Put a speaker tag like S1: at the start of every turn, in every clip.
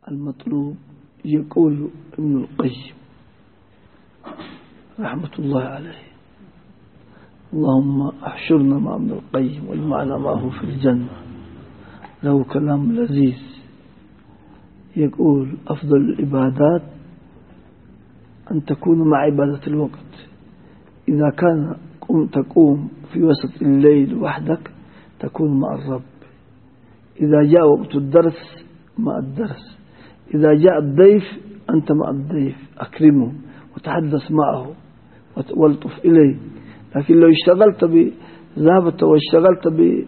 S1: المطلوب. يقول ابن القيم رحمة الله عليه: اللهم احشرنا مع ابن القيم واجمعنا معه في الجنة. له كلام لذيذ، يقول: أفضل العبادات أن تكون مع عبادة الوقت. إذا كان تقوم في وسط الليل وحدك تكون مع الرب. إذا جاء وقت الدرس مع الدرس. إذا جاء الضيف أنت مع الضيف، أكرمه وتحدث معه والطف إليه. لكن لو اشتغلت ذهبت واشتغلت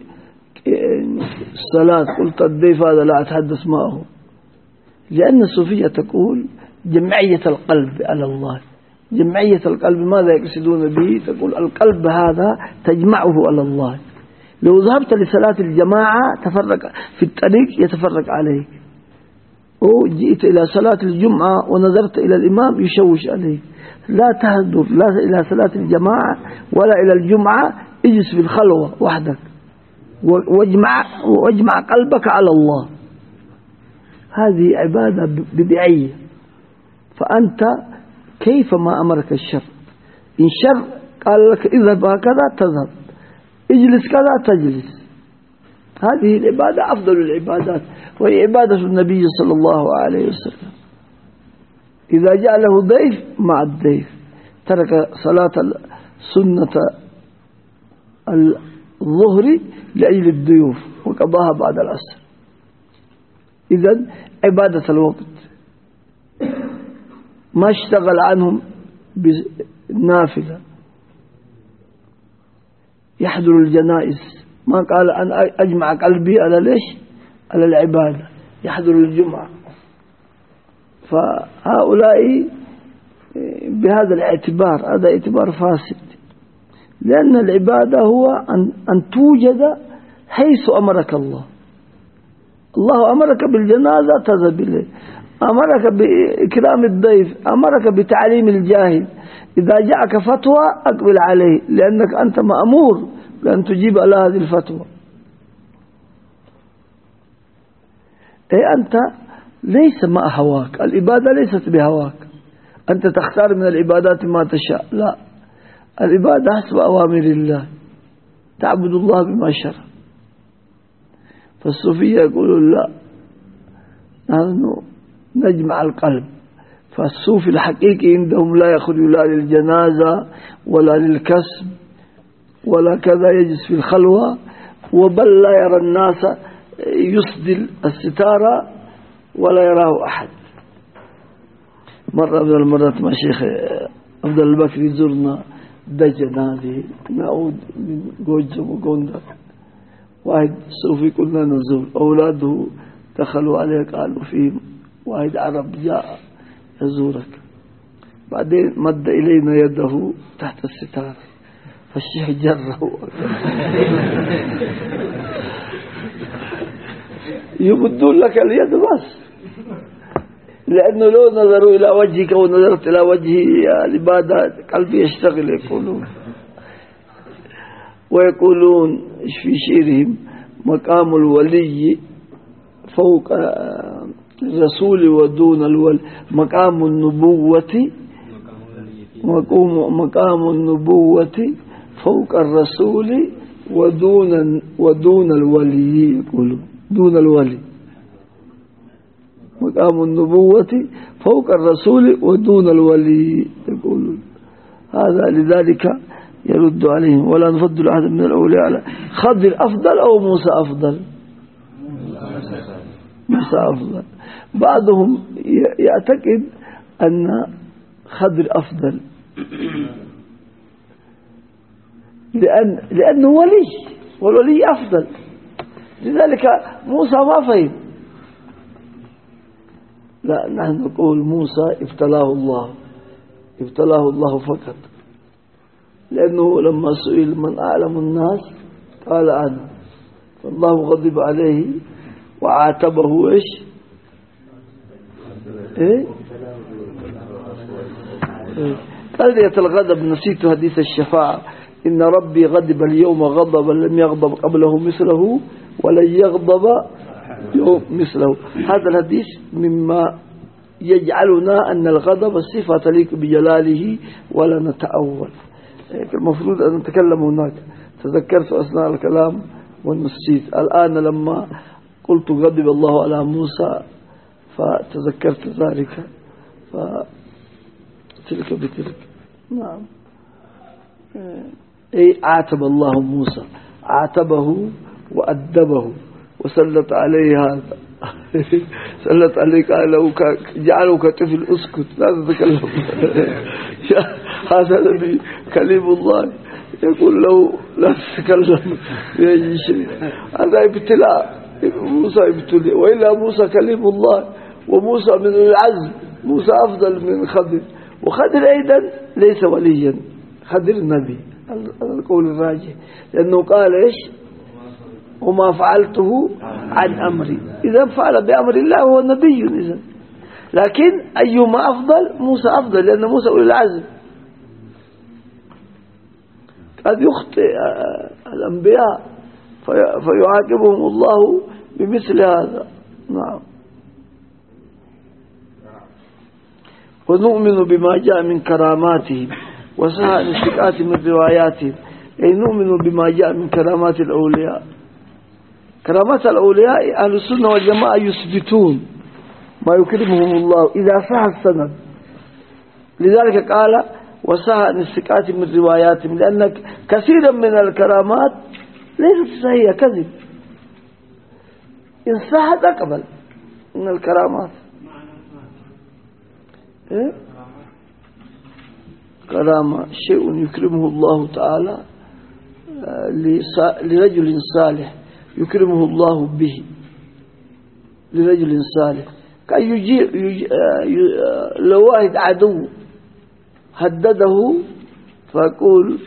S1: بالصلاة قلت الضيف هذا لا أتحدث معه. لأن الصوفية تقول جمعية القلب على الله. جمعية القلب ماذا يقصدون به؟ تقول القلب هذا تجمعه على الله. لو ذهبت لصلاة الجماعة تفرق في الطريق يتفرق عليك، وجئت إلى صلاة الجمعة ونظرت إلى الإمام يشوش عليك. لا تهدر لا إلى صلاة الجماعة ولا إلى الجمعة، اجلس في الخلوة وحدك واجمع قلبك على الله. هذه عبادة بدعية. فأنت كيفما أمرك الشر، إن شر قال لك اذهب هكذا تذهب، اجلس كذا تجلس. هذه العبادة أفضل العبادات، وهي عبادة النبي صلى الله عليه وسلم. إذا جاء له ضيف مع الضيف ترك صلاة سنة الظهر لأجل الضيوف وقضاها بعد العصر. إذن عبادة الوقت. ما اشتغل عنهم بالنافلة. يحضر الجنائز، ما قال أن أجمع قلبي على ليش؟ على العبادة. يحضر الجمعة. فهؤلاء بهذا الاعتبار، هذا اعتبار فاسد. لأن العبادة هو أن توجد حيث أمرك الله. الله أمرك بالجنازة تذهب إليه، أمرك بإكرام الضيف، أمرك بتعليم الجاهل. إذا جاءك فتوى أقبل عليه، لأنك أنت مأمور بأن تجيب على هذه الفتوى. أنت ليس مع هواك، العبادة ليست بهواك. أنت تختار من العبادات ما تشاء، لا، العبادة حسب أوامر الله، تعبد الله بما شرع. فالصوفية يقولون لا، نحن نجمع القلب. فالصوفي الحقيقي عندهم لا يخرج لا للجنازة ولا للكسب ولا كذا، يجلس في الخلوة، وبل لا يرى الناس، يسدل الستارة ولا يراه أحد. مرة من المرات مع شيخ عبد البكري زرنا دجن، هذه نعود من جوجم وجوندر. واحد صوفي كنا نزور، أولاده دخلوا عليه قالوا فيه واحد عرب جاء يزورك. بعدين مد إلينا يده تحت الستارة، فالشيخ جره يمدون لك اليد بس، لأنه لو نظروا إلى وجهك ونظرت إلى وجهي العبادة قلبي يشتغل. ويقولون في شعرهم: مقام الولي فوق الرسول ودون الولي، مقام النبوة فوق الرسول ودون الولي. يقولون دون الولي، مقام النبوة فوق الرسول ودون الولي. يقولون هذا، لذلك يرد عليهم: ولا نفضل أحد من الأولياء على خضر أفضل أو موسى أفضل. موسى أفضل. بعضهم يعتقد أن خضر أفضل لأنه ولي، والولي أفضل. لذلك موسى ما فهم. لا، نحن نقول موسى ابتلاه الله فقط، لأنه لما سئل من أعلم الناس قال أنا، فالله غضب عليه وعاتبه إيش؟ قضية الغضب. نسيت حديث الشفاعة: إن ربي غضب اليوم غضبا لم يغضب قبله مثله ولن يغضب يوم مثله. هذا الحديث مما يجعلنا أن الغضب صفة تليق بجلاله ولا نتأول. المفروض أن نتكلم هناك، تذكرت أثناء الكلام ونسيت الآن لما قلت غضب الله على موسى فتذكرت ذلك، فتلك بتلك. نعم. أي عاتب الله موسى، عاتبه وأدبه وسلط عليه هذا سلط عليك جعله كطفل اسكت لا تتكلم هذا الذي كلم الله يقول له لا تتكلم يا شيء. هذا ابتلاء، موسى ابتلي، وإلا موسى كلم الله وموسى من العزم، موسى أفضل من خضر، وخضر أيضا ليس وليا، خضر النبي القول الراجح، لأنه قال إيش وما فعلته عن أمري، إذا فعل بأمر الله هو نبي إذن. لكن أيما أفضل؟ موسى أفضل، لأن موسى أولي العزم. قد يخطئ الأنبياء فيعاقبهم الله بمثل هذا. نعم. ونؤمن بما جاء من كراماتهم وسهى الاستقاة من رواياتهم، أي نؤمن بما جاء من كرامات الأولياء. كرامات الأولياء أهل السنة والجماعة يثبتون ما يكرمهم الله إذا صح السند، لذلك قال وسهى الاستقاة من رواياتهم، لأن كثيرا من الكرامات ليست صحيحة، كذب. إن صحت أقبل من الكرامات. إيه؟ كرامة شيء يكرمه الله تعالى لرجل صالح، يكرمه الله به لرجل صالح. كان لو واحد عدو هدده فيقول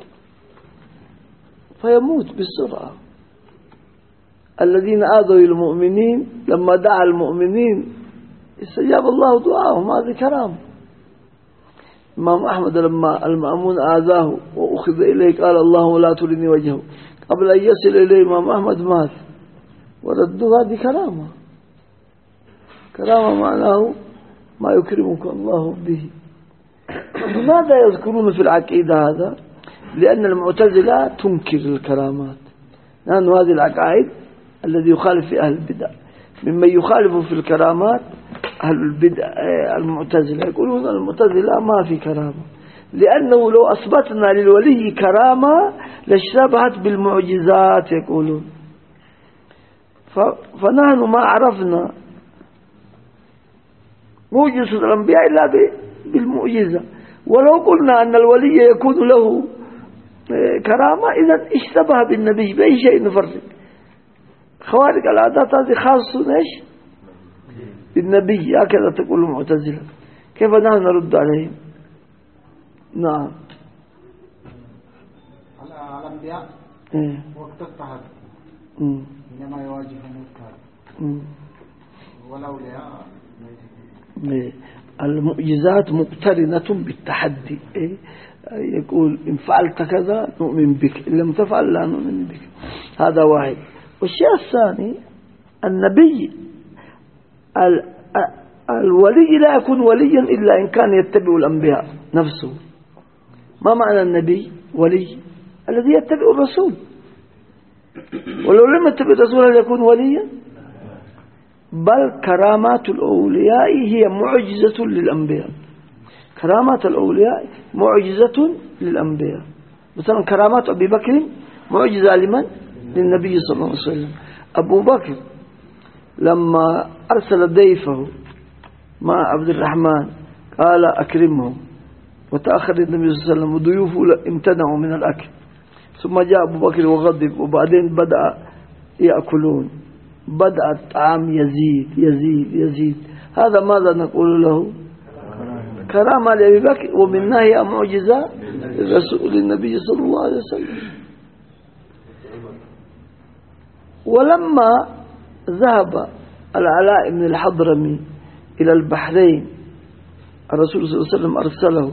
S1: فيموت بسرعة. الذين آذوا المؤمنين لما دعا المؤمنين استجاب الله دعاهم، هذه كرامة. إمام أحمد لما المأمون آذاه وأخذ إليه قال اللهم لا ترني وجهه، قبل أن يصل إليه إمام أحمد مات وردوا، هذه كرامة. كرامة معناه ما يكرمك الله به. لماذا يذكرون في العقيدة هذا؟ لأن المعتزلة تنكر الكرامات، لأن هذه العقائد الذي يخالف في أهل البدع. ممن يخالف في الكرامات أهل البدع المعتزلة، يقولون المعتزلة ما في كرامة، لأنه لو أثبتنا للولي كرامة لاشتبهت بالمعجزات يقولون. فنحن ما عرفنا معجزة الأنبياء إلا بالمعجزة، ولو قلنا أن الولي يكون له كرامة إذا اشتبه بالنبي بأي شيء نفرق. خوارق العادات هذه خاصة إيش بالنبي، هكذا تقول المعتزلة. كيف نحن نرد عليهم؟ نعم.
S2: الأنبياء وقت التهد إنما يواجههم التهد، والأولياء
S1: المعجزات مقترنة بالتحدي. يقول إن فعلت كذا نؤمن بك، إن لم تفعل لا نؤمن بك. هذا واحد. والشيء الثاني النبي الولي لا يكون وليا إلا إن كان يتبع الأنبياء نفسه. ما معنى النبي ولي؟ الذي يتبع الرسول، ولو لم يتبع الرسول هل يكون وليا؟ بل كرامات الأولياء هي معجزة للأنبياء. كرامات الأولياء معجزة للأنبياء. مثلا كرامات أبي بكر معجزة لمن؟ للنبي صلى الله عليه وسلم. أبو بكر لما أرسل ضيفه مع عبد الرحمن قال أكرمهم، وتأخر النبي صلى الله عليه وسلم وضيوفه امتنعوا من الأكل، ثم جاء أبو بكر وغضب، وبعدين بدأ يأكلون، بدأ الطعام يزيد يزيد يزيد. هذا ماذا نقول له؟ كرامة لأبي بكر، ومنها هي معجزة للرسول النبي صلى الله عليه وسلم. ولما ذهب العلاء بن الحضرمي إلى البحرين الرسول صلى الله عليه وسلم أرسله،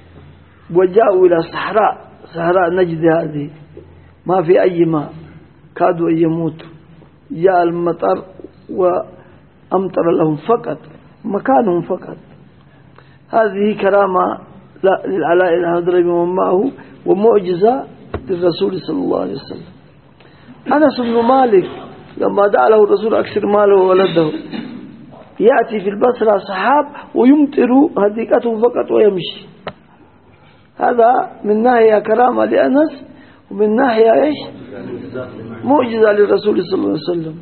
S1: وجاءوا إلى صحراء نجد هذه ما في أي ماء، كادوا أن يموتوا، جاء المطر وأمطر لهم فقط مكانهم فقط. هذه كرامة للعلاء الهضرمي ومن معه ومعجزة للرسول صلى الله عليه وسلم. أنس بن مالك لما دعا له الرسول أكثر ماله وولده، يأتي في البصرة سحاب ويمطر هديكته فقط ويمشي. هذا من ناحية كرامة لأنس، ومن ناحية إيش؟ معجزة للرسول صلى الله عليه وسلم.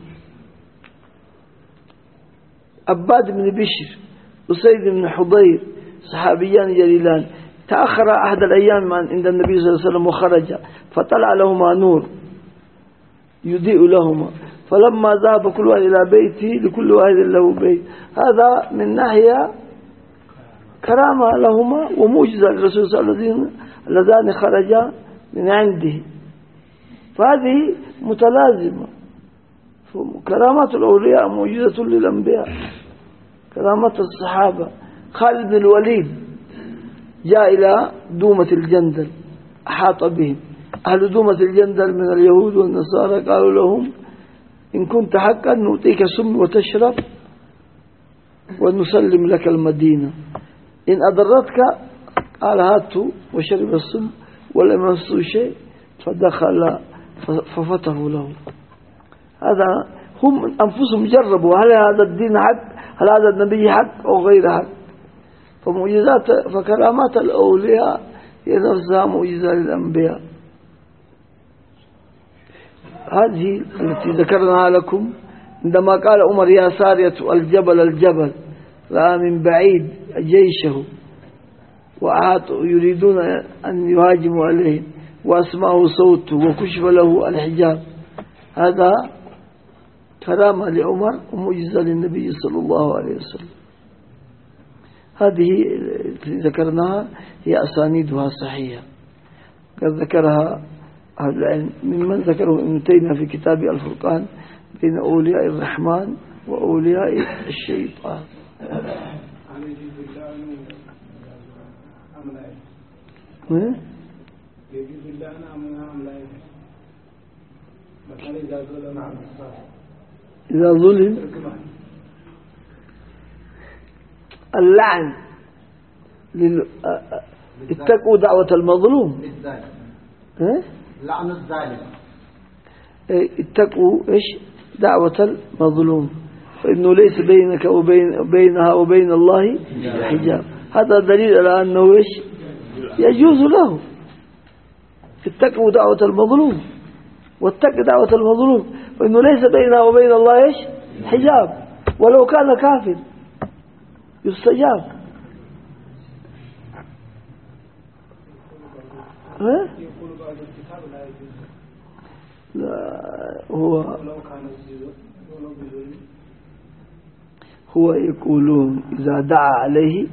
S1: عباد بن بشر وسيد بن حضير صحابيان جليلان تأخر أحد الأيام عند النبي صلى الله عليه وسلم وخرج فطلع لهما نور يضيء لهما، فلما ذهب كل واحد إلى بيته لكل واحد له بيت. هذا من ناحية كرامة لهما ومعجزة للرسول صلى الله عليه وسلم اللذان خرجا من عنده، فهذه متلازمة. كرامات الأولياء معجزة للأنبياء. كرامات الصحابة، خالد بن الوليد جاء إلى دومة الجندل أحاط بهم أهل دومة الجندل من اليهود والنصارى، قالوا لهم إن كنت حقا نعطيك سم وتشرب ونسلم لك المدينة، إن أضرتك قال هاتوا، وشرب السم ولم يمسوا شيء فدخل ففتحوا له. هذا هم أنفسهم جربوا هل هذا الدين حق، هل هذا النبي حق أو غير حق. فمعجزات فكرامات الأولياء هي نفسها معجزة للأنبياء. هذه التي ذكرناها لكم عندما قال عمر يا سارية الجبل الجبل، رأى من بعيد جيشه وأعاطوا يريدون أن يهاجموا عليه وأسمعه صوته وكشف له الحجاب. هذا كرامة لعمر ومعجزة للنبي صلى الله عليه وسلم. هذه التي ذكرناها هي أسانيدها صحيحة، قد ذكرها أهل العلم ممن ذكره ابن تيمية في كتاب الفرقان بين أولياء الرحمن وأولياء الشيطان. إذا ظلم اللعن اتقوا دعوة المظلوم،
S2: لعن الظالم،
S1: اتقوا إيش دعوة المظلوم فإنه ليس بينك وبينها وبين الله حجاب. هذا دليل على أنه إيش يجوز له. اتقوا دعوة المظلوم، واتق دعوة المظلوم فإنه ليس بينها وبين الله إيش حجاب، ولو كان كافر يستجاب. لا هو يقولون إذا دعا عليه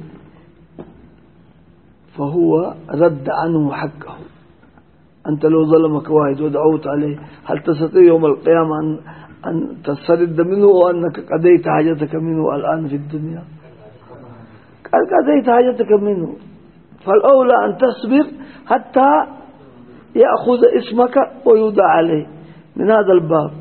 S1: فهو رد عنه حقه. أنت لو ظلمك واحد ودعوت عليه هل تستطيع يوم القيامة أن تسترد منه وأنك قضيت حاجتك منه الآن في الدنيا؟ قال قضيت حاجتك منه، فالأولى أن تصبر حتى يأخذ اسمك ويودع عليه من هذا الباب.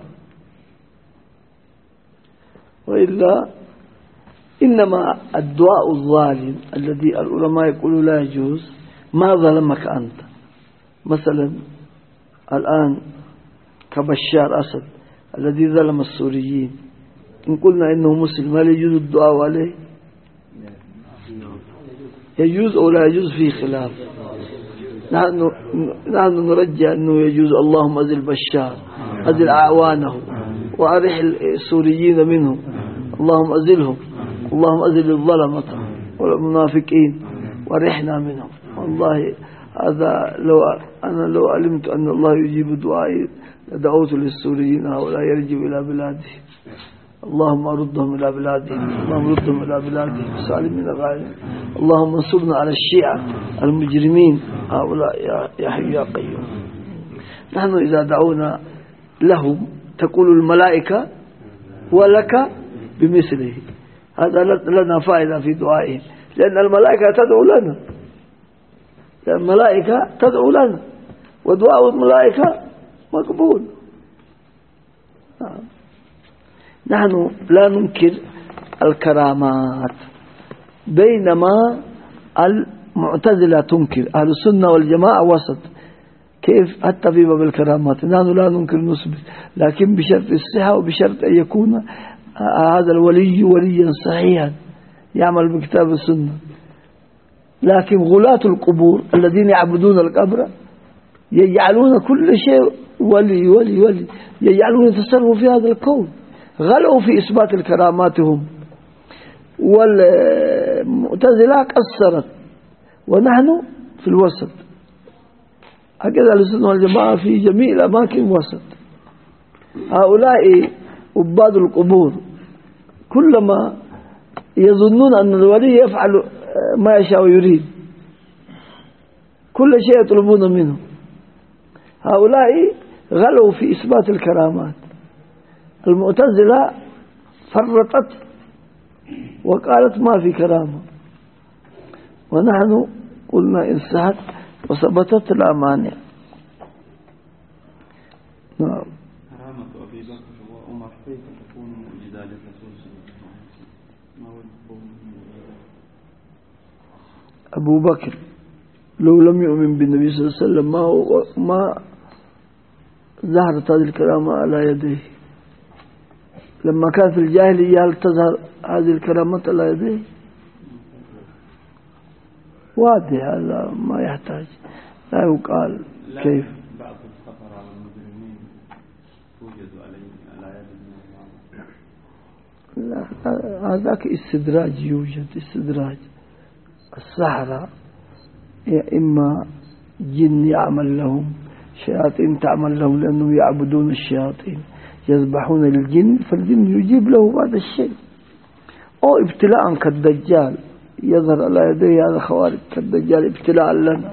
S1: وإلا إنما الدعاء الظالم الذي العلماء يقولوا لا يجوز ما ظلمك أنت. مثلا الآن كبشار أسد الذي ظلم السوريين، إن قلنا إنه مسلم هل يجوز الدعاء عليه؟ يجوز أو لا يجوز؟ فيه خلاف. نحن نرجع أنه يجوز. اللهم أزل بشار، أزل أعوانه وأرح السوريين منهم، اللهم أزلهم، اللهم أزل الظلمة والمنافقين وأرحنا منهم. والله هذا لو علمت أن الله يجيب دعائي لدعوت للسوريين هؤلاء يرجعوا إلى بلادهم. اللهم ردهم إلى بلادهم، اللهم ردهم إلى بلادهم سالمين غانمين. اللهم انصرنا على الشيعة المجرمين هؤلاء يا حي يا قيوم. نحن إذا دعونا لهم تقول الملائكة ولك بمثله. هذا لنا فائدة في دعائهم، لأن الملائكة تدعو لنا، الملائكة تدعو لنا ودعاء الملائكة مقبول. نحن لا ننكر الكرامات، بينما المعتزلة تنكر. أهل السنة والجماعة وسط. كيف؟ حتى في باب الكرامات نحن لا ننكر نثبت، لكن بشرط الصحة وبشرط أن يكون هذا الولي وليا صحيحا يعمل بكتاب السنة. لكن غلاة القبور الذين يعبدون القبر يجعلون كل شيء ولي ولي ولي، يجعلون يتصرفوا في هذا الكون، غلوا في إثبات الكرامات هم، والمعتزلة قصرت، ونحن في الوسط. هكذا السنة والجماعة في جميع الأماكن وسط. هؤلاء عباد القبور كلما يظنون أن الولي يفعل ما يشاء ويريد، كل شيء يطلبون منه. هؤلاء غلوا في إثبات الكرامات. المعتزلة فرطت وقالت ما في كرامة، ونحن قلنا إن صحت وثبتت لا مانع. نعم.
S3: كرامة أبي بكر وعمر كيف تكون معجزة للرسول صلى الله عليه وسلم؟ ما وجهه؟
S1: أبو بكر لو لم يؤمن بالنبي صلى الله عليه وسلم ما ظهرت هذه الكرامة على يديه. لما كان في الجاهلية هل تظهر هذه الكرامات على يديه؟ واضح، هذا ما يحتاج، لا يقال كيف.
S3: بعض الخطر والمجرمين توجد على يد
S1: لا، هذاك استدراج، يوجد استدراج. السحرة إما جن يعمل لهم، شياطين تعمل لهم، لأنهم يعبدون الشياطين، يذبحون للجن، فالجن يجيب له بعض الشيء. أو ابتلاء كالدجال يظهر على يديه، هذا خوارج كالدجال ابتلاء لنا.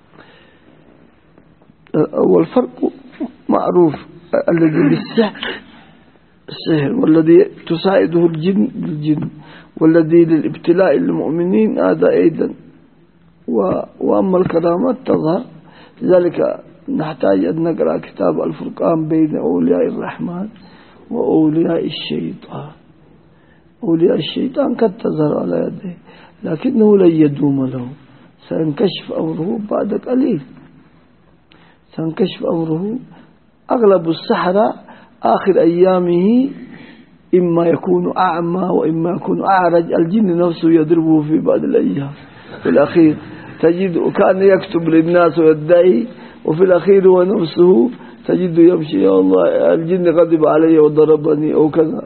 S1: والفرق معروف، الذي بالسحر والذي تساعده الجن بالجن، والذي للابتلاء للمؤمنين هذا أيضا. وأما الكرامات تظهر، لذلك نحتاج أن نقرأ كتاب الفرقان بين أولياء الرحمن وأولياء الشيطان. أولياء الشيطان قد تظهر على يديه، لكنه لن يدوم له، سينكشف أمره بعد قليل، سينكشف أمره. أغلب السحرة آخر أيامه إما يكون أعمى وإما يكون أعرج، الجن نفسه يضربه في بعض الأيام. في الأخير تجد كان يكتب للناس ويدعي، وفي الأخير هو نفسه تجد يمشي يا الله الجن غضب علي وضربني أو كذا.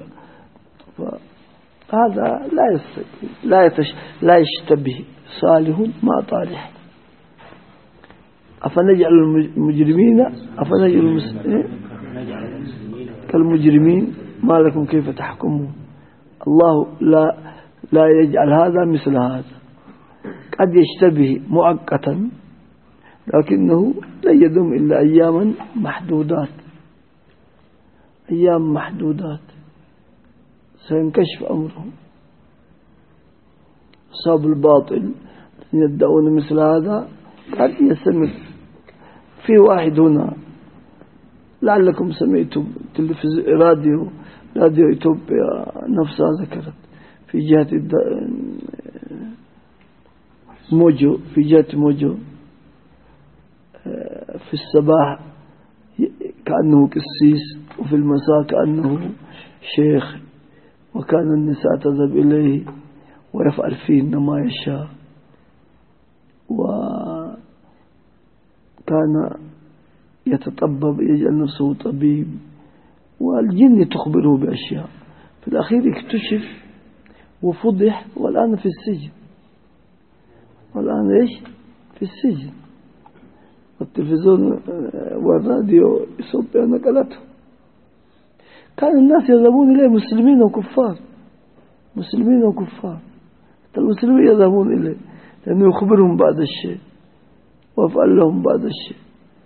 S1: هذا لا يشتبه صالح مع طالح. أفنجعل المجرمين كالمجرمين ما لكم كيف تحكمون. الله لا يجعل هذا مثل هذا، قد يشتبه مؤقتا، لكنه لا يدوم إلا أياما محدودات، أيام محدودات سينكشف أمره. أصحاب الباطل يدعون مثل هذا قد يستمر. في واحد هنا لعلكم سمعتم راديو إثيوبيا نفسها ذكرت في جهة موجو، في جهة موجو في الصباح كأنه قسيس، وفي المساء كأنه شيخ، وكان النساء تذهب إليه ويفعل فيهن ما يشاء، وكان يتطبب، يجعل نفسه طبيب، والجن تخبره بأشياء. في الأخير اكتشف وفضح، والآن في السجن. والآن إيش؟ في السجن. والتلفزيون والراديو إثيوبيا نقلته. كان الناس يذهبون إليه مسلمين وكفار، مسلمين وكفار، حتى المسلمين يذهبون إليه لأنه يخبرهم بعض الشيء ويفعل لهم بعض الشيء.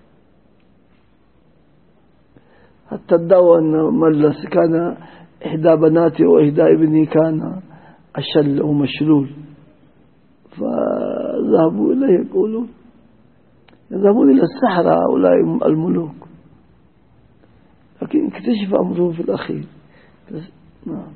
S1: حتى ادعوا أن مجلس كان إحدى بناتي وإحدى ابني كان أشل ومشلول، فذهبوا إليه يقولون يذهبون إلى السحرة هؤلاء الملوك. لكن اكتشف أمره في الأخير. نعم.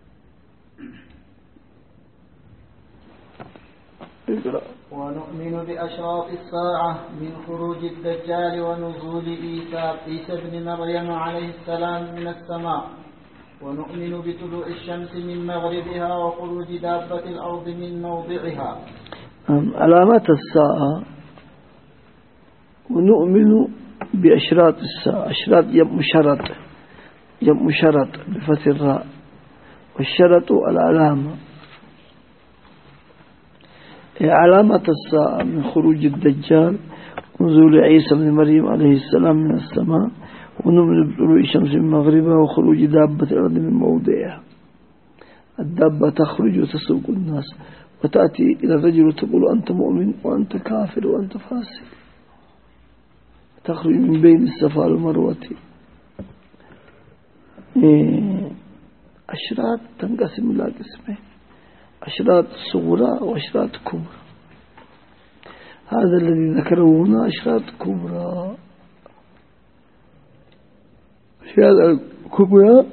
S2: ونؤمن بأشراط الساعة من خروج الدجال ونزول عيسى بن مريم عليه السلام من السماء. ونؤمن بطلوع الشمس من مغربها وخروج دابة الأرض من موضعها.
S1: علامات الساعة. ونؤمن بأشراط الساعة. أشراط يم شرط بفتح الراء، والشرط العلامة. علامة الساعة من خروج الدجال ونزول عيسى بن مريم عليه السلام من السماء. ونؤمن بطلوع الشمس من مغربها وخروج دابة الأرض من موضعها. الدابة تخرج وتسوق الناس وتأتي إلى الرجل وتقول أنت مؤمن وأنت كافر وأنت فاسق، تخرج من بين الصفا والمروة. أشراط تنقسم إلى قسمين: أشراط صغرى وأشراط كبرى. هذا الذي ذكره هنا أشراط كبرى. أشراط الكبرى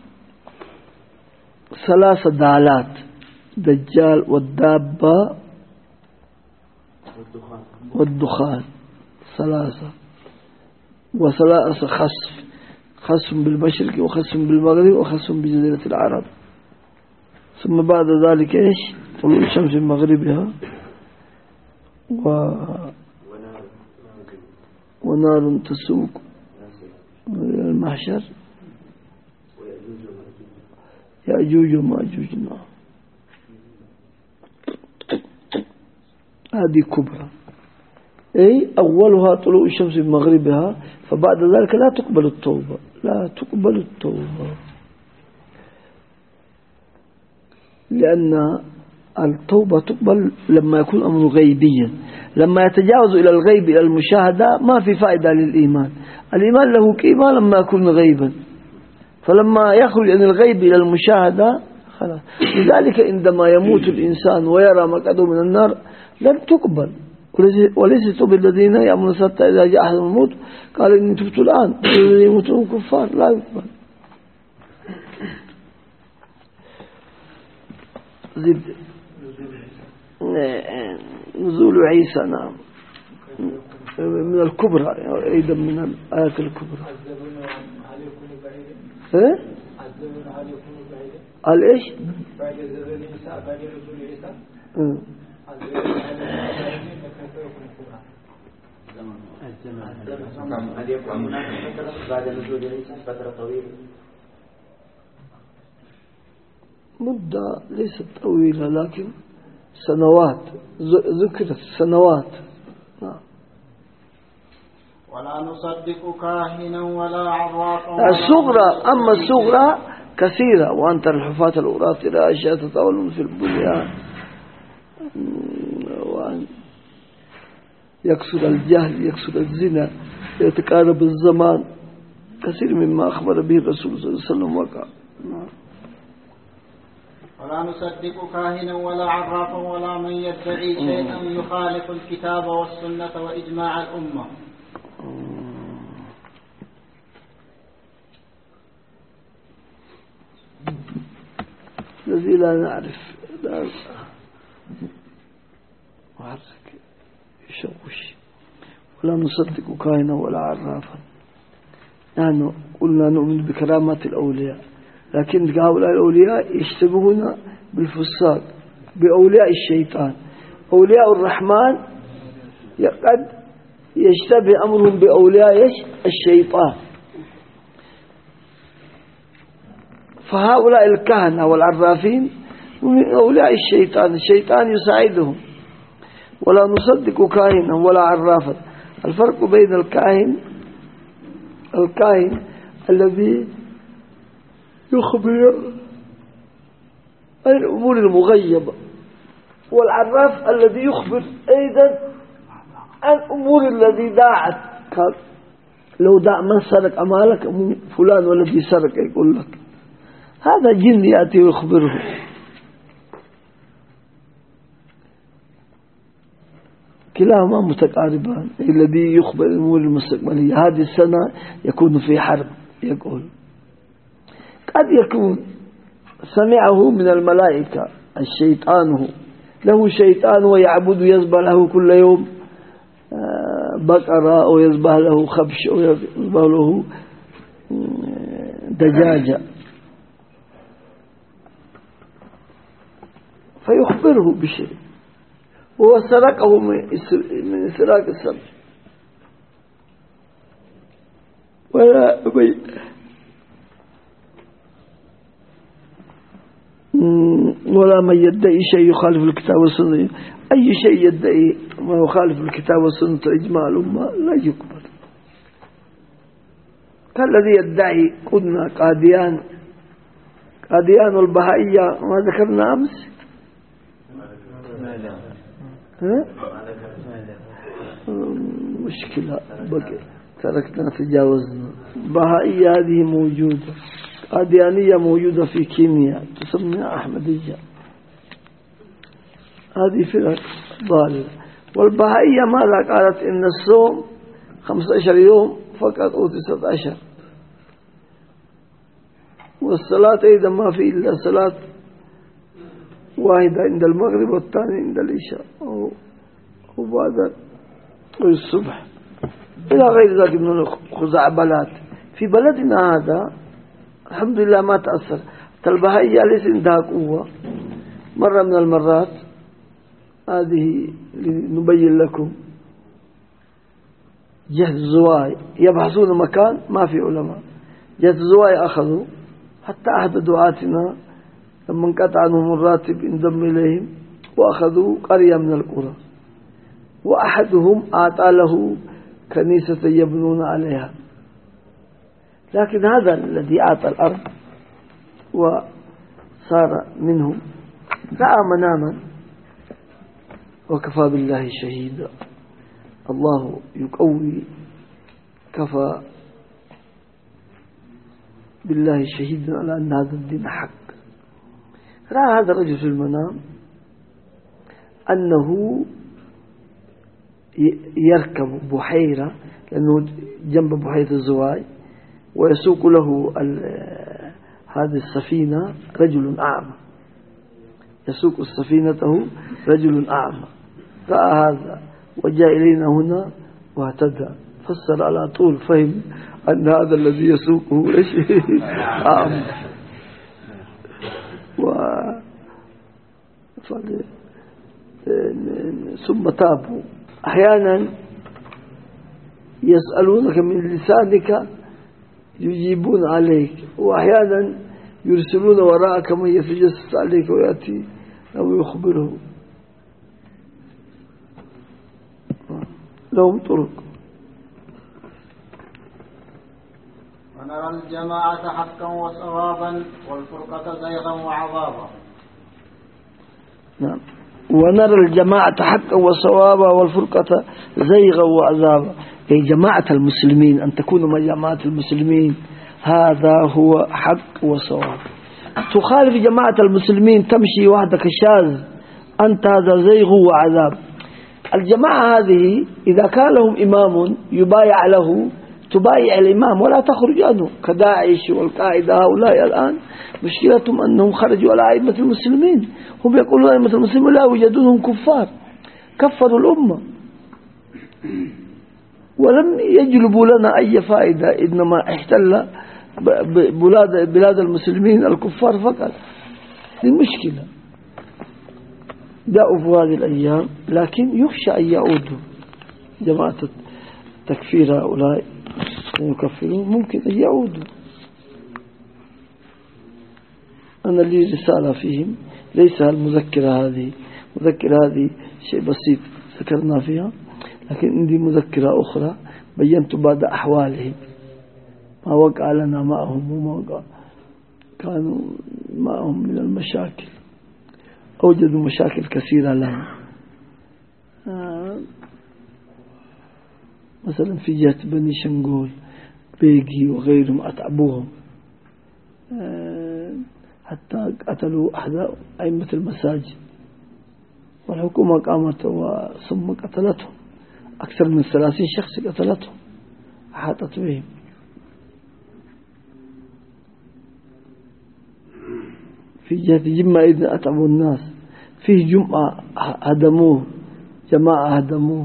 S1: 3 دالات: دجال والدابة والدخان 3. و3 خسف بالمشرق وخسف بالمغرب وخسف بجزيرة العرب. ثم بعد ذلك إيش؟ طلوع الشمس من مغربها ونار تسوق إلى المحشر، يأجوج ومأجوج. هذه كبرى. أي أولها طلوع الشمس من مغربها، فبعد ذلك لا تقبل التوبة، لا تقبل التوبة، لأن التوبة تقبل لما يكون الأمر غيبيا. لما يتجاوز إلى الغيب إلى المشاهدة ما في فائدة للإيمان. الإيمان له قيمة لما يكون غيبا، فلما يخرج عن الغيب إلى المشاهدة خلاص. لذلك عندما يموت الإنسان ويرى مقعده من النار لن تقبل. وليس توب الذين يأمنون حتى إذا جاء أحدهم الموت قال إني تبت الآن، والذين يموتون كفار، لا يقبل. زد نزول عيسى. نعم، من الكبرى، أيضا من الآيات الكبرى. قال إيش؟ بعد نزول عيسى، بعد نزول عيسى هل يكون هناك بعد نزول عيسى فترة طويلة؟ مدة ليست طويلة لكن سنوات، ذكرت سنوات.
S2: ولا نصدق كاهنا ولا عرافا.
S1: الصغرى، أما الصغرى كثيرة: وأن ترى الحفاة العراة إلى أشياء تطاولون في البنيان، وأن يكسر الجهل، يكسر الزنا، يتقارب الزمان، كثير مما أخبر به الرسول صلى الله عليه وسلم وقع.
S2: ولا نصدق كاهنا ولا عرافا ولا من يدعي شيئا يخالف الكتاب والسنة وإجماع الأمة.
S1: الذي لا نعرف، لا محرك يشوش. ولا نصدق كاهنا ولا عرافا. نحن قلنا نؤمن بكرامات الأولياء، لكن هؤلاء الأولياء يشتبهون بالفساق بأولياء الشيطان. أولياء الرحمن قد يشتبه أمرهم بأولياء الشيطان. فهؤلاء الكهنة والعرافين من أولياء الشيطان، الشيطان يساعدهم. ولا نصدق كاهنا ولا عرافا. الفرق بين الكاهن الذي يخبر عن الأمور المغيبة، والعراف الذي يخبر أيضا عن أمور الذي ضاعت. لو ضاع من سرق أمالك فلان والذي سرق، يقول لك هذا جن يأتي ويخبره. كلاهما متقاربان. الذي يخبر الأمور المستقبلية، هذه السنة يكون في حرب، يقول قد يكون سمعه من الملائكة الشيطان له شيطان ويعبد يذبح له كل يوم بقرة أو يذبح له خبش أو يذبح له دجاجة فيخبره بشيء وهو سرقه من سراق السبع ولا من يدعي شيء يخالف الكتاب والسنة. أي شيء يدعي ما يخالف الكتاب والسنة إجماع الأمة لا يقبل. كالذي يدعي قلنا قاديان والبهائية ما ذكرنا أمس مشكلة بقي تركنا تجاوزنا. بهائية هذه موجودة، قاديانية موجودة في كينيا تسمى أحمدية، هذه فرق ضالة. والبهائية ماذا قالت؟ إن الصوم 15 يوم فقط أو 19، والصلاة أيضا ما في إلا صلاة واحدة عند المغرب والثاني عند العشاء وبعد الصبح إلى غير ذلك من الخزعبلات. في بلدنا هذا الحمد لله ما تأثر. البهائية ليس عندها قوة. مرة من المرات هذه لنبين لكم جهة الزواي يبحثون مكان ما في علماء، جهة الزواي أخذوا حتى أحد دعاتنا لما انقطع عنهم الراتب انضم إليهم وأخذوا قرية من القرى، وأحدهم أعطى له كنيسة يبنون عليها. لكن هذا الذي أعطى الأرض وصار منهم رأى مناما وكفى بالله شهيدا. الله يقوي، كفى بالله شهيدا على أن هذا الدين حق. رأى هذا الرجل في المنام أنه يركب بحيرة، لأنه جنب بحيرة الزواي، ويسوق له هذه السفينة رجل أعمى، يسوق السفينته رجل أعمى. رأى هذا وجاء إلينا هنا واهتدى، فسر على طول، فهم أن هذا الذي يسوقه أعمى. ثم تابوا. أحيانا يسألونك من لسانك يجيبون عليك، وأحيانا يرسلون وراءك من يتجسس عليك ويأتي أو يخبره. لهم طرق.
S2: ونرى الجماعة حقا وصوابا والفرقة زيغا وعذابا.
S1: نعم، ونرى الجماعة حقا وصوابا والفرقة زيغا وعذابا. أي جماعة المسلمين، أن تكونوا مع جماعة المسلمين، هذا هو حق وصواب. تخالف جماعة المسلمين تمشي وحدك شاذ، أنت هذا زيغ وعذاب. الجماعة هذه إذا كان لهم إمام يبايع له تبايع الإمام ولا تخرج عنه، كداعش والقاعدة. هؤلاء الآن مشكلتهم أنهم خرجوا على أئمة المسلمين. هم يقولون أئمة المسلمين لا يوجدونهم كفار، كفروا الأمة ولم يجلبوا لنا أي فائدة، إنما احتل بلاد المسلمين الكفار فقط. المشكلة جاءوا في هذه الأيام، لكن يخشى أن يعودوا جماعة تكفير هؤلاء يكفرون، ممكن أن يعودوا. أنا لي رسالة فيهم، ليس المذكرة هذه، مذكرة هذه شيء بسيط ذكرنا فيها، لكن عندي مذكرة أخرى بينت بعد أحوالهم، ما وقع لنا معهم وما وقع كانوا معهم من المشاكل. أوجدوا مشاكل كثيرة لهم، مثلا في جهة بني شنقول بيجي وغيرهم أتعبوهم، حتى قتلوا أحد أئمة المساجد، والحكومة قامت ثم قتلتهم. أكثر من 30 شخص قتلتهم، أحاطت بهم. في جهة جمع إذن أتعبوا الناس، فيه جمعة هدموه، جماعة هدموه.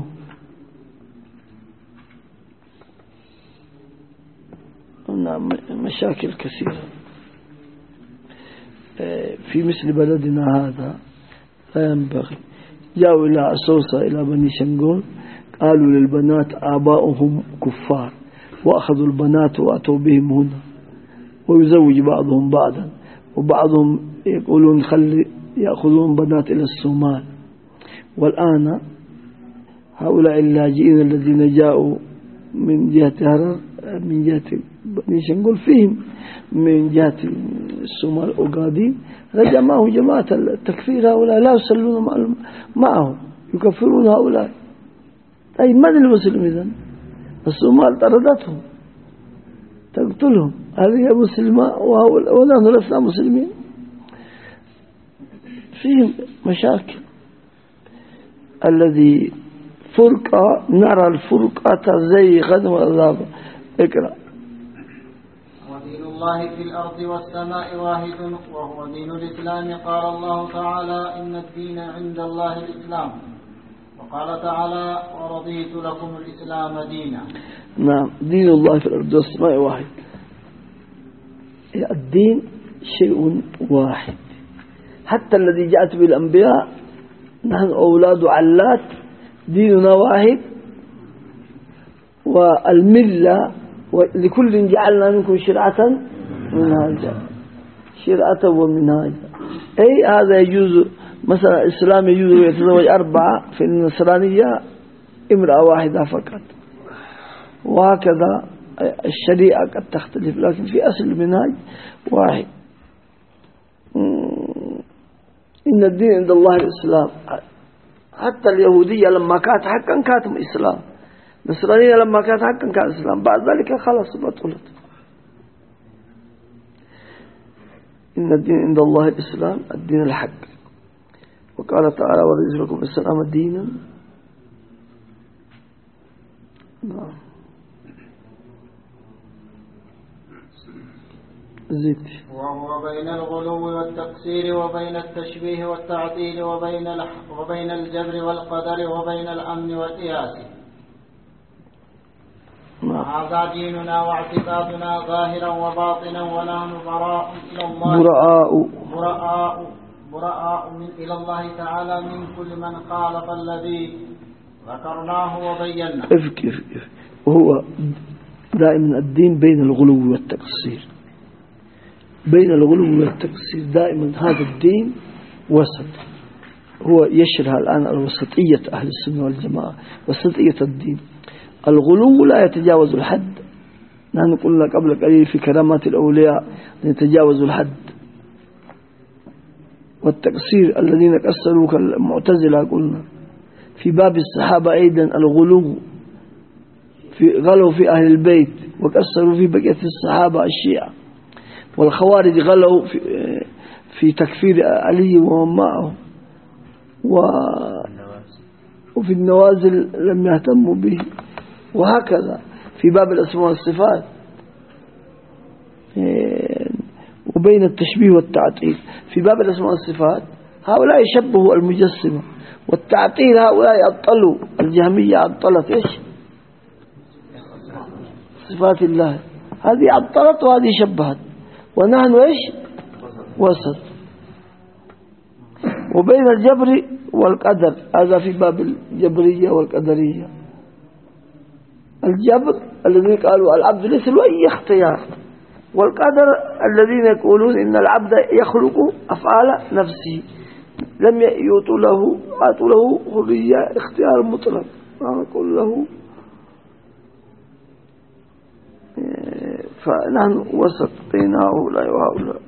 S1: نعم مشاكل كثيرة في مثل بلدنا هذا لا ينبغي. جاءوا إلى عصوصة إلى بني شنقول، قالوا للبنات آباؤهم كفار، وأخذوا البنات وأتوا بهم هنا، ويزوج بعضهم بعضا، وبعضهم يقولون يأخذون بنات إلى الصومال. والآن هؤلاء اللاجئين الذين جاءوا من جهة هرر، من جهة بني شنقول، فيهم من جهة الصومال أوغادين، رجموا جماعة التكفير. هؤلاء لا يصلون معهم، يكفرون هؤلاء. أي من المسلم إذن؟ الصومال طردتهم تقتلهم، هذه مسلمة ونحن لسنا مسلمين. فيهم مشاكل. الذي فرقة، نرى الفرقة زي غنم الأذاب. اقرأ.
S2: ودين الله في الأرض والسماء واحد وهو دين الإسلام. قال الله تعالى إن الدين عند الله الإسلام، وقال تعالى ورضيت لكم الإسلام دينا.
S1: نعم، دين الله في الأرض والسماء واحد. الدين شيء واحد. حتى الذي جاءت به الأنبياء، نحن أولاد علات، ديننا واحد. والملة لكل جعلنا منكم شرعة ومنهاجا، شرعة ومنهاجا. أي هذا يجوز، مثلا الإسلام يجوز يتزوج 4، في النصرانية امرأة واحدة فقط، وهكذا الشريعة قد تختلف، لكن في أصل المنهاج واحد. إن الدين عند الله الإسلام. حتى اليهودية لما كانت حقا كانت إسلام، النصرانية لما كانت حقا كانت إسلام، بعد ذلك خلاص بطلت. إن الدين عند الله الإسلام، الدين الحق. وقال تعالى ورضيت لكم الإسلام دينا. نعم زيد.
S2: وهو بين الغلو والتقصير، وبين التشبيه والتعطيل، وبين الجبر والقدر، وبين الأمن والقياس. هذا ديننا واعتقادنا ظاهرا وباطنا، ونحن براء إلى الله، براء إلى الله تعالى من كل من خالف الذي ذكرناه وبينا.
S1: افكر. وهو دائما الدين بين الغلو والتقصير، بين الغلو والتقصير دائما. هذا الدين وسط، هو يشرح الآن الوسطية أهل السنة والجماعة، وسطية الدين. الغلو لا يتجاوز الحد، نحن قلنا قبل قليل في كرامات الأولياء يتجاوز الحد. والتقصير الذين قصروا كالمعتزلة قلنا. في باب الصحابة أيضا الغلو، غلوا في أهل البيت وقصروا في بقية الصحابة الشيعة. والخوارج غلوا في تكفير علي ومن معه، وفي النوازل لم يهتموا به. وهكذا في باب الأسماء والصفات، وبين التشبيه والتعطيل. في باب الأسماء والصفات هؤلاء يشبهوا المجسمة، والتعطيل هؤلاء أبطلوا. الجهمية أبطلت إيش؟ صفات الله، هذه أبطلت وهذه شبهت، ونحن إيش؟ وسط. وبين الجبر والقدر، هذا في باب الجبرية والقدرية. الجبر الذين قالوا العبد ليس له أي اختيار، والقدر الذين يقولون إن العبد يخلق أفعال نفسه، لم يعطوا له حرية اختيار مطلق. نقول له فنحن وسط بين هؤلاء وهؤلاء.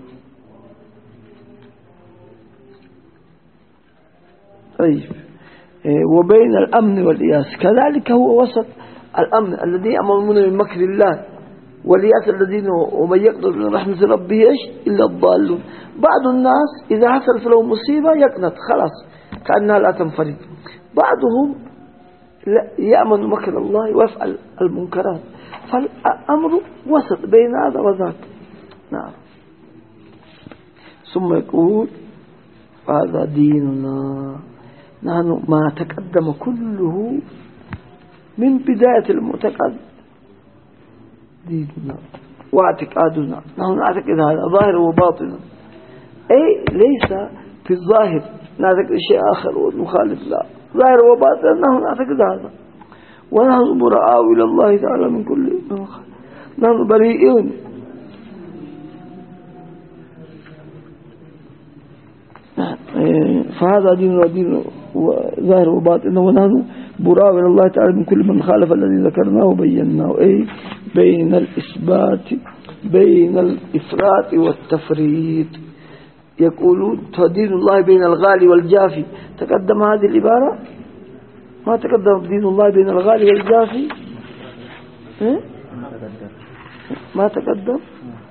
S1: طيب، وبين الأمن والإياس كذلك هو وسط. الأمن الذي يأمنون من مكر الله، والياس الذين ومن يقدر من رحمة ربه إيش إلا الضالون. بعض الناس إذا حصلت له مصيبة يقنط خلاص كأنها لا تنفرد، بعضهم يأمن مكر الله ويفعل المنكرات. فالأمر وسط بين هذا وذاك. نعم. ثم يقول هذا ديننا، نحن ما تقدم كله من بداية المعتقد ديننا واعتقادنا، نحن نعتقد هذا ظاهر وباطن، أي ليس في الظاهر نعتقد شيء آخر ونخالف، لا، ظاهر وباطن نحن نعتقد هذا، ونحن براء إلى الله تعالى من كل نحن بريئون. فهذا دين ودين ظاهر وباطن، ونحن براء إلى الله تعالى من كل من خالف الذي ذكرناه وبيناه، أي بين الإثبات بين الإفراط والتفريط. يقولون دين الله بين الغالي والجافي، تقدم هذه العبارة؟ ما تقدم دين الله بين الغالي والجافي؟ ما تقدم.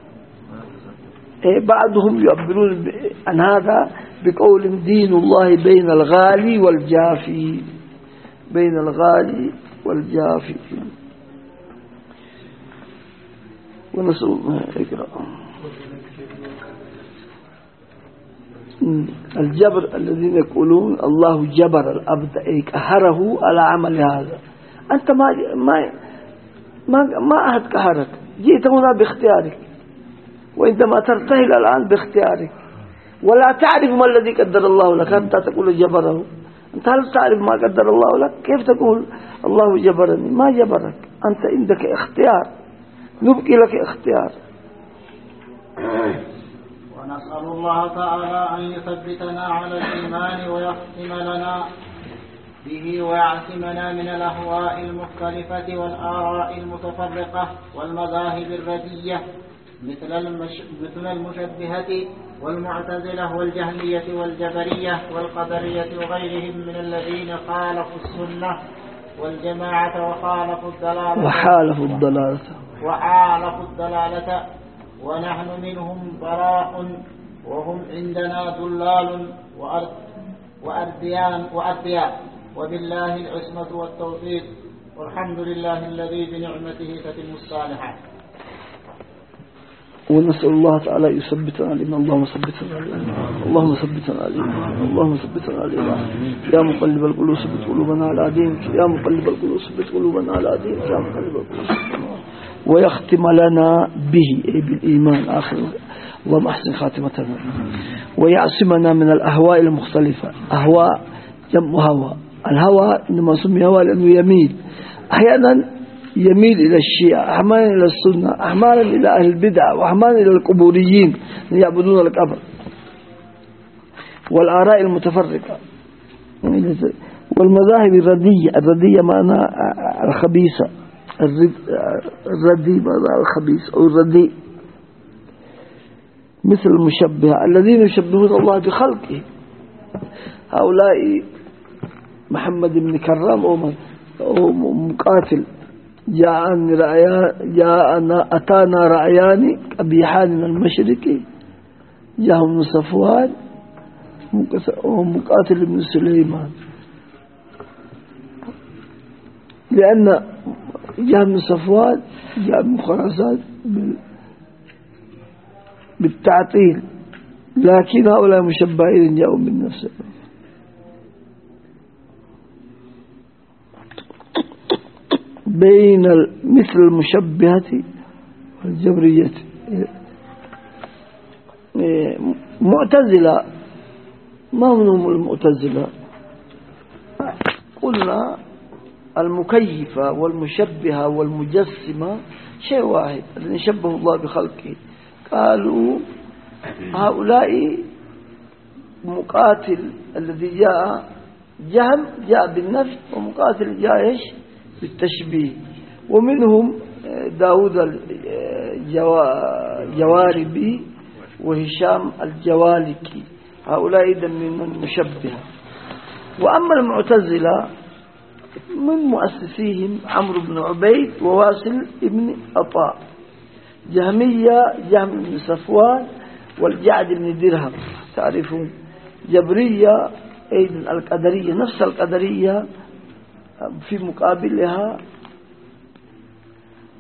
S1: بعضهم يعبرون عن هذا بقول دين الله بين الغالي والجافي، بين الغالي والجافي. ونسأل اقرأ. الجبر الذين يقولون الله جبر العبد، أي قهره على عمل هذا. أنت ما أحد قهرك، جئت هنا باختيارك، وعندما ترتهل الآن باختيارك، ولا تعرف ما الذي قدر الله لك، أنت تقول جبره. أنت هل تعرف ما قدر الله لك؟ كيف تقول الله جبرني؟ ما جبرك، أنت عندك اختيار، نبقي لك اختيار.
S2: ونسأل الله تعالى أن يثبتنا على الإيمان ويختم لنا به ويعصمنا من الأهواء المختلفة والآراء المتفرقة والمذاهب الردية مثل المشبهة والمعتزلة والجهمية والجبرية والقدرية وغيرهم من الذين خالفوا السنة والجماعة وحالفوا الضلالة، ونحن منهم براء، وهم عندنا ضلال وأردياء، وبالله العصمة والتوفيق، والحمد لله الذي بنعمته تتم الصالحات.
S1: ونسأل الله تعالى يثبتنا لمن اللهم ثبتنا عليه، اللهم ثبتنا عليه، اللهم ثبتنا عليه. يا مقلب القلوب ثبت قلوبنا على دينك، يا مقلب القلوب ثبت قلوبنا على دينك، يا مقلب القلوب. ويختم لنا به أي بالإيمان آخر، اللهم أحسن خاتمتنا. ويعصمنا من الأهواء المختلفة. أهواء جمع هوى، الهوى إنما سمي هوى لأنه يميل، أحيانا يميل إلى الشيعة، أحيانا إلى السنة، أحيانا إلى أهل البدع، وأحيانا إلى القبوريين يعبدون القبر، والآراء المتفرقة، والمذاهب الردية معناها الخبيثة، الردي معناها الخبيث أو الردي، مثل المشبهة الذين يشبهون الله بخلقه. هؤلاء محمد بن كرام أو مقاتل أتانا رعيان قبيحان من المشرق، جاءهم من صفوان ومقاتل بن سليمان، لأن جاء من صفوان جاء من خراسان بالتعطيل، لكن هؤلاء مشبهين جاءوا من نفسه. بين مثل المشبهة والجبرية. معتزلة، ما هم المعتزلة؟ قلنا المكيفة والمشبهة والمجسمة شيء واحد، الذين شبهوا الله بخلقه. قالوا هؤلاء مقاتل الذي جاء جهم جاء بالنفي، ومقاتل جاء ايش؟ بالتشبيه. ومنهم داود الجواربي وهشام الجوالكي، هؤلاء إذن من المشبهة. وأما المعتزلة من مؤسسيهم عمرو بن عبيد وواصل بن عطاء، جهمية جهم بن صفوان والجعد بن درهم تعرفون، جبرية أيضا القدرية، نفس القدرية في مقابلها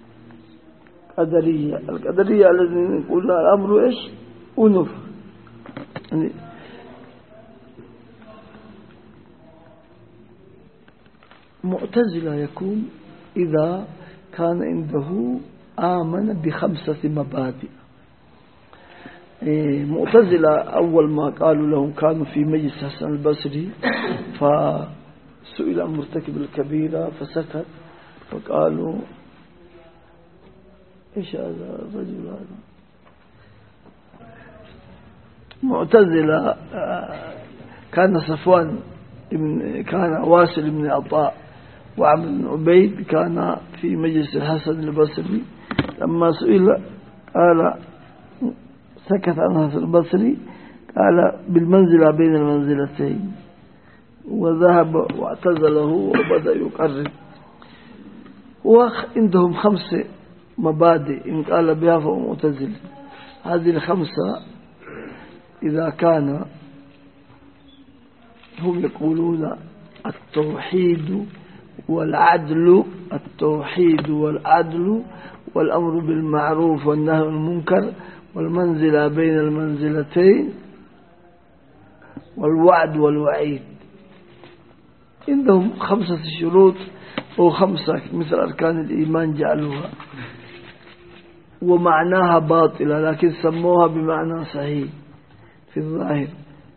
S1: قدرية، القدرية الذين يقولون الأمر إيش؟ أنف، يعني معتزلة يكون إذا كان عنده آمن ب5 مبادئ. معتزلة أول ما قالوا لهم كانوا في مجلس حسن البصري، فسئل عن مرتكب الكبيرة فسكت، فقالوا إيش هذا الرجل هذا؟ معتزلة كان صفوان كان واسل بن عطاء وعبد بن عبيد كان في مجلس الحسن البصري، لما سئل قال سكت عن الحسن البصري، قال بالمنزلة بين المنزلتين، وذهب واعتزله وبدأ يقرب. وعندهم 5 مبادئ إن قال بها فهو معتزل. هذه ال5 إذا كان هم يقولون التوحيد والعدل، التوحيد والعدل والأمر بالمعروف والنهي عن المنكر والمنزلة بين المنزلتين والوعد والوعيد. عندهم 5 شروط أو 5 مثل أركان الإيمان جعلوها، ومعناها باطلة لكن سموها بمعنى صحيح في الظاهر.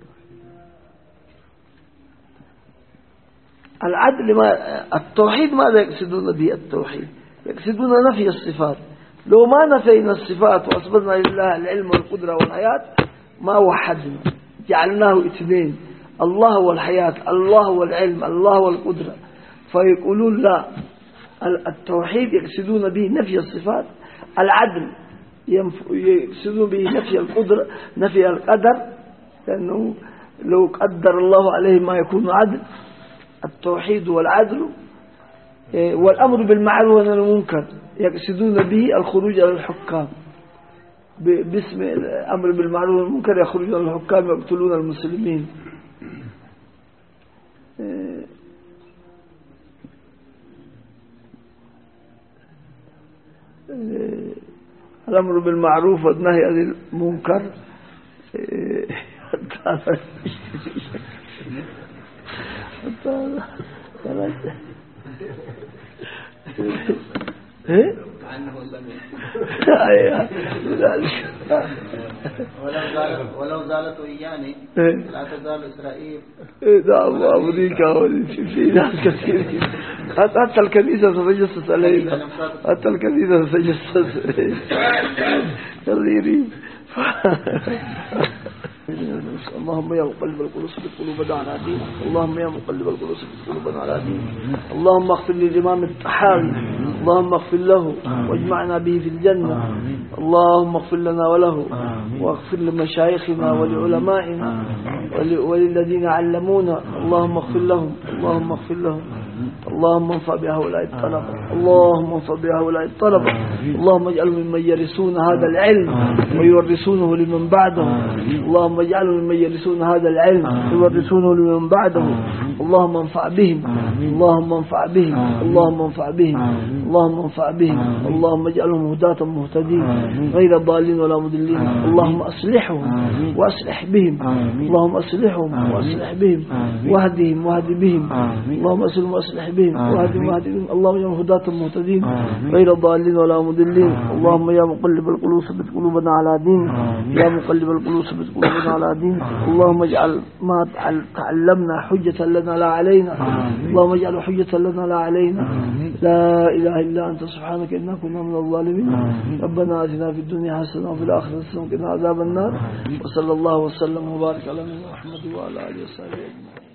S1: العدل التوحيد ماذا يقصدون به؟ التوحيد يقصدون نفي الصفات. لو ما نفينا الصفات وأثبتنا لله العلم والقدرة والحياة ما وحدنا، جعلناه 2، الله والحياة، الله والعلم، الله والقدرة. فيقولون لا، التوحيد يقصدون به نفي الصفات، العدل يقصدون به نفي القدرة، نفي القدر، لأنه لو قدر الله عليه ما يكون عدل. التوحيد والعدل والأمر بالمعروف والنهي عن المنكر يقصدون به الخروج على الحكام، باسم الأمر بالمعروف والمنكر يخرجون على الحكام يقتلون المسلمين. الأمر بالمعروف والنهي عن المنكر
S2: ولو زالت وياني لا تزال إسرائيل.
S1: نعم أمريكا في ناس كثيرين، حتى الكنيسة ستجسس علينا، حتى الكنيسة ستجسس كثيرين. اللهم يا مقلب القلوب ثبت قلوبنا على دينك، اللهم يا مقلب القلوب ثبت قلوبنا على دينك. اللهم اغفر للإمام الطحاوي، اللهم اغفر له واجمعنا به في الجنة. اللهم اغفر لنا وله، واغفر لمشايخنا ولعلمائنا وللذين علمونا. اللهم اغفر لهم، اللهم اغفر لهم. اللهم انفع بهؤلاء الطلبة، اللهم انفع بهؤلاء الطلبة. اللهم اجعلهم ممن يرثون هذا العلم ويورثونه لمن بعدهم. اللهم اجعلهم ممن يرثون هذا العلم ويورثونه لمن بعدهم. اللهم انفع بهم، اللهم انفع بهم، اللهم انفع بهم، اللهم انفع بهم. اللهم اجعلهم هداة مهتدين غير ضالين ولا مضلين. اللهم اصلحهم واصلح بهم، اللهم اصلحهم واصلح بهم واهدهم واهد بهم. اللهم اصلحهم واصلح بهم واهدهم واهد بهم. اللهم اجعلهم هداة مهتدين غير ضالين ولا مضلين. اللهم يا مقلب القلوب ثبت قلوبنا على دينك، يا مقلب القلوب ثبت قلوبنا على دينك. اللهم اجعل ما تعلمنا حجة لنا لا علينا، اللهم اجعله حجة لنا لا علينا. لا إله إلا أنت سبحانك إنا كنا من الظالمين. ربنا آتنا في الدنيا حسنة وفي الآخرة حسنة وقنا عذاب النار. وصلى الله وسلم وبارك على نبينا محمد وعلى آله وصحبه أجمعين.